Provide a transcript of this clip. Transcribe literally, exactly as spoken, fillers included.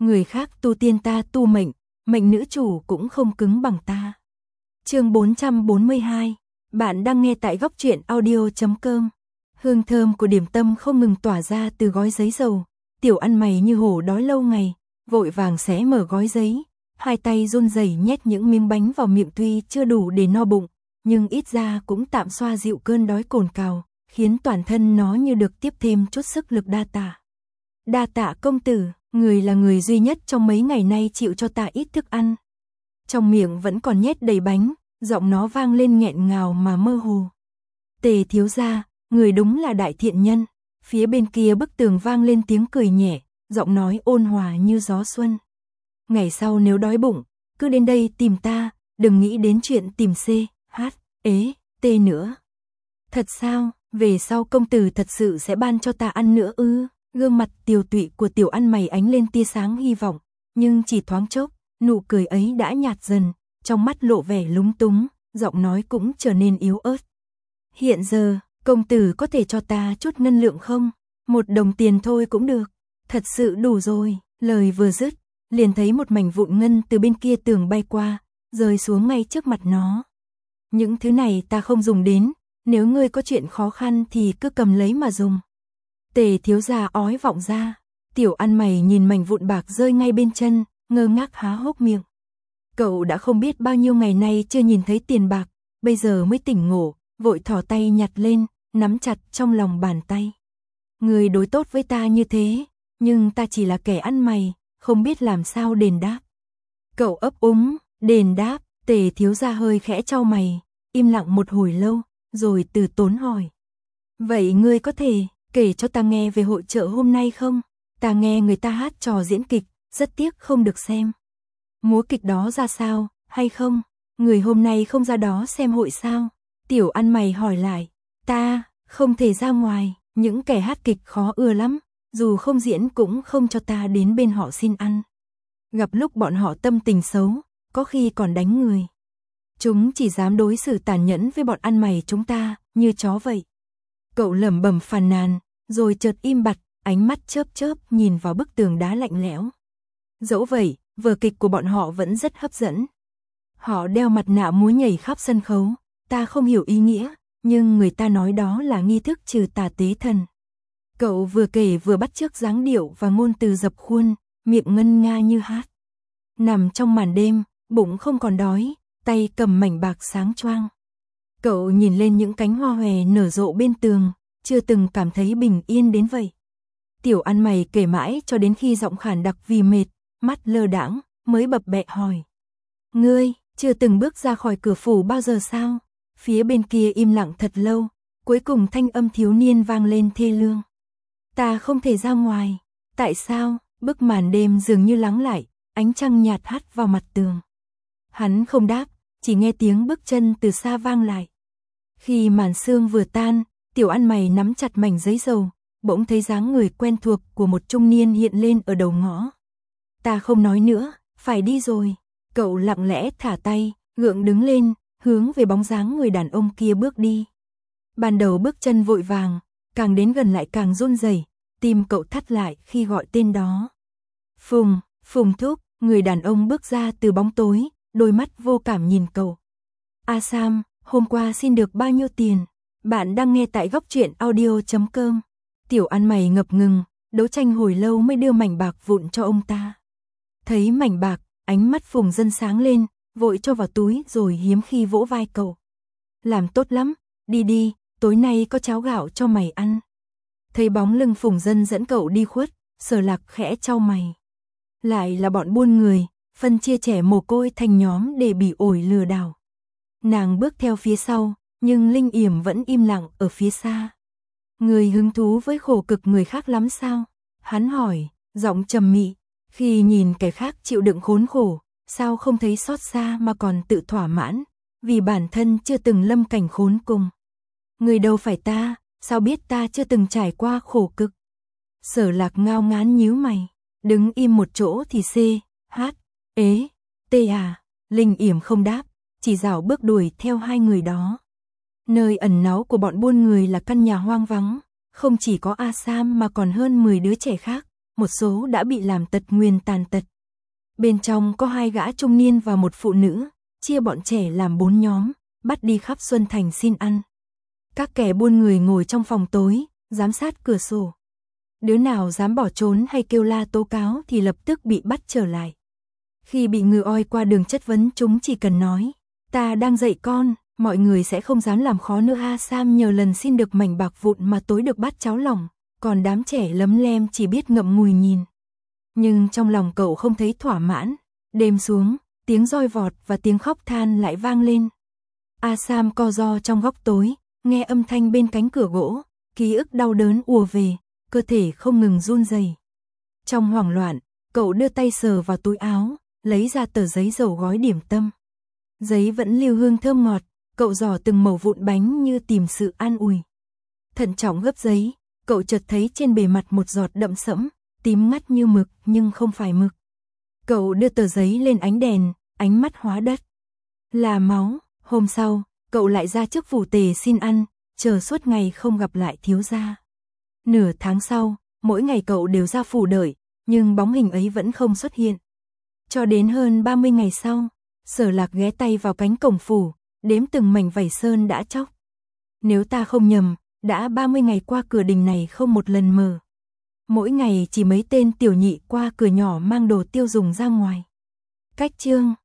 người khác tu tiên ta tu mệnh, mệnh nữ chủ cũng không cứng bằng ta. Chương bốn trăm bốn mươi hai, bạn đang nghe tại góc truyện audio chấm com. Hương thơm của điểm tâm không ngừng tỏa ra từ gói giấy dầu, Tiểu ăn mày như hổ đói lâu ngày, vội vàng xé mở gói giấy, hai tay run rẩy nhét những miếng bánh vào miệng, tuy chưa đủ để no bụng, nhưng ít ra cũng tạm xoa dịu cơn đói cồn cào, khiến toàn thân nó như được tiếp thêm chút sức lực. Đa tạ. Đa tạ công tử, người là người duy nhất trong mấy ngày nay chịu cho ta ít thức ăn. Trong miệng vẫn còn nhét đầy bánh, giọng nó vang lên nghẹn ngào mà mơ hồ. Tề thiếu gia, người đúng là đại thiện nhân. Phía bên kia bức tường vang lên tiếng cười nhẹ, giọng nói ôn hòa như gió xuân. Ngày sau nếu đói bụng, cứ đến đây tìm ta, đừng nghĩ đến chuyện tìm C, H, ế, T nữa. Thật sao, về sau công tử thật sự sẽ ban cho ta ăn nữa ư? Gương mặt tiều tụy của tiểu ăn mày ánh lên tia sáng hy vọng, nhưng chỉ thoáng chốc, nụ cười ấy đã nhạt dần, trong mắt lộ vẻ lúng túng, giọng nói cũng trở nên yếu ớt. Hiện giờ, công tử có thể cho ta chút ngân lượng không? Một đồng tiền thôi cũng được. Thật sự đủ rồi. Lời vừa dứt, liền thấy một mảnh vụn ngân từ bên kia tường bay qua, rơi xuống ngay trước mặt nó. Những thứ này ta không dùng đến, nếu ngươi có chuyện khó khăn thì cứ cầm lấy mà dùng. Tề thiếu gia ói vọng ra, tiểu ăn mày nhìn mảnh vụn bạc rơi ngay bên chân, ngơ ngác há hốc miệng. Cậu đã không biết bao nhiêu ngày nay chưa nhìn thấy tiền bạc, bây giờ mới tỉnh ngộ, vội thò tay nhặt lên, nắm chặt trong lòng bàn tay. Người đối tốt với ta như thế, nhưng ta chỉ là kẻ ăn mày, không biết làm sao đền đáp. Cậu ấp úng, đền đáp, Tề thiếu gia hơi khẽ chau mày, im lặng một hồi lâu, rồi từ tốn hỏi. Vậy ngươi có thể kể cho ta nghe về hội chợ hôm nay không? Ta nghe người ta hát trò diễn kịch, rất tiếc không được xem. Múa kịch đó ra sao, hay không? Người hôm nay không ra đó xem hội sao? Tiểu ăn mày hỏi lại. Ta, không thể ra ngoài, những kẻ hát kịch khó ưa lắm, dù không diễn cũng không cho ta đến bên họ xin ăn. Gặp lúc bọn họ tâm tình xấu, có khi còn đánh người. Chúng chỉ dám đối xử tàn nhẫn với bọn ăn mày chúng ta, như chó vậy. Cậu lẩm bẩm phàn nàn, rồi chợt im bặt, ánh mắt chớp chớp nhìn vào bức tường đá lạnh lẽo. Dẫu vậy, vở kịch của bọn họ vẫn rất hấp dẫn. Họ đeo mặt nạ múa nhảy khắp sân khấu, ta không hiểu ý nghĩa, nhưng người ta nói đó là nghi thức trừ tà tế thần. Cậu vừa kể vừa bắt chước dáng điệu và ngôn từ dập khuôn, miệng ngân nga như hát. Nằm trong màn đêm, bụng không còn đói, tay cầm mảnh bạc sáng choang. Cậu nhìn lên những cánh hoa hòe nở rộ bên tường, chưa từng cảm thấy bình yên đến vậy. Tiểu ăn mày kể mãi cho đến khi giọng khản đặc vì mệt, mắt lơ đãng, mới bập bẹ hỏi. Ngươi, chưa từng bước ra khỏi cửa phủ bao giờ sao? Phía bên kia im lặng thật lâu, cuối cùng thanh âm thiếu niên vang lên thê lương. Ta không thể ra ngoài. Tại sao? Bức màn đêm dường như lắng lại, ánh trăng nhạt hắt vào mặt tường. Hắn không đáp, chỉ nghe tiếng bước chân từ xa vang lại. Khi màn sương vừa tan, tiểu ăn mày nắm chặt mảnh giấy dầu, bỗng thấy dáng người quen thuộc của một trung niên hiện lên ở đầu ngõ. Ta không nói nữa, phải đi rồi. Cậu lặng lẽ thả tay, gượng đứng lên, hướng về bóng dáng người đàn ông kia bước đi. Ban đầu bước chân vội vàng, càng đến gần lại càng run rẩy, tim cậu thắt lại khi gọi tên đó. Phùng, Phùng thúc, người đàn ông bước ra từ bóng tối, đôi mắt vô cảm nhìn cậu. A Sam, hôm qua xin được bao nhiêu tiền? Bạn đang nghe tại góc truyện audio chấm com. Tiểu ăn mày ngập ngừng, đấu tranh hồi lâu mới đưa mảnh bạc vụn cho ông ta. Thấy mảnh bạc, ánh mắt Phùng Dân sáng lên, vội cho vào túi rồi hiếm khi vỗ vai cậu. Làm tốt lắm, đi đi, tối nay có cháo gạo cho mày ăn. Thấy bóng lưng Phùng Dân dẫn cậu đi khuất, Sở Lạc khẽ chau mày. Lại là bọn buôn người, phân chia trẻ mồ côi thành nhóm để bị ổi lừa đảo. Nàng bước theo phía sau, nhưng Linh Yểm vẫn im lặng ở phía xa. Người hứng thú với khổ cực người khác lắm sao? Hắn hỏi, giọng trầm mị. Khi nhìn kẻ khác chịu đựng khốn khổ, sao không thấy xót xa mà còn tự thỏa mãn, vì bản thân chưa từng lâm cảnh khốn cùng. Người đâu phải ta, sao biết ta chưa từng trải qua khổ cực? Sở Lạc ngao ngán nhíu mày, đứng im một chỗ thì C, H, ế, T à. Linh Yểm không đáp, chỉ dạo bước đuổi theo hai người đó. Nơi ẩn náu của bọn buôn người là căn nhà hoang vắng, không chỉ có A Sam mà còn hơn mười đứa trẻ khác, một số đã bị làm tật nguyền tàn tật. Bên trong có hai gã trung niên và một phụ nữ, chia bọn trẻ làm bốn nhóm, bắt đi khắp Xuân Thành xin ăn. Các kẻ buôn người ngồi trong phòng tối, giám sát cửa sổ. Đứa nào dám bỏ trốn hay kêu la tố cáo thì lập tức bị bắt trở lại. Khi bị ngựa oi qua đường chất vấn, chúng chỉ cần nói, ta đang dạy con, mọi người sẽ không dám làm khó nữa. A Sam nhờ lần xin được mảnh bạc vụn mà tối được bát cháo lòng, còn đám trẻ lấm lem chỉ biết ngậm ngùi nhìn. Nhưng trong lòng cậu không thấy thỏa mãn. Đêm xuống, tiếng roi vọt và tiếng khóc than lại vang lên. A Sam co ro trong góc tối, nghe âm thanh bên cánh cửa gỗ, ký ức đau đớn ùa về, cơ thể không ngừng run rẩy. Trong hoảng loạn, cậu đưa tay sờ vào túi áo, lấy ra tờ giấy dầu gói điểm tâm. Giấy vẫn lưu hương thơm ngọt, cậu giỏ từng mẩu vụn bánh như tìm sự an ủi. Thận trọng gấp giấy, cậu chợt thấy trên bề mặt một giọt đậm sẫm, tím ngắt như mực nhưng không phải mực. Cậu đưa tờ giấy lên ánh đèn, ánh mắt hóa đất. Là máu. Hôm sau, cậu lại ra trước phủ tề xin ăn, chờ suốt ngày không gặp lại thiếu gia. Nửa tháng sau, mỗi ngày cậu đều ra phủ đợi, nhưng bóng hình ấy vẫn không xuất hiện. Cho đến hơn ba mươi ngày sau, Sở Lạc ghé tay vào cánh cổng phủ, đếm từng mảnh vảy sơn đã chóc. Nếu ta không nhầm, đã ba mươi ngày qua cửa đình này không một lần mở. Mỗi ngày chỉ mấy tên tiểu nhị qua cửa nhỏ mang đồ tiêu dùng ra ngoài. Cách chương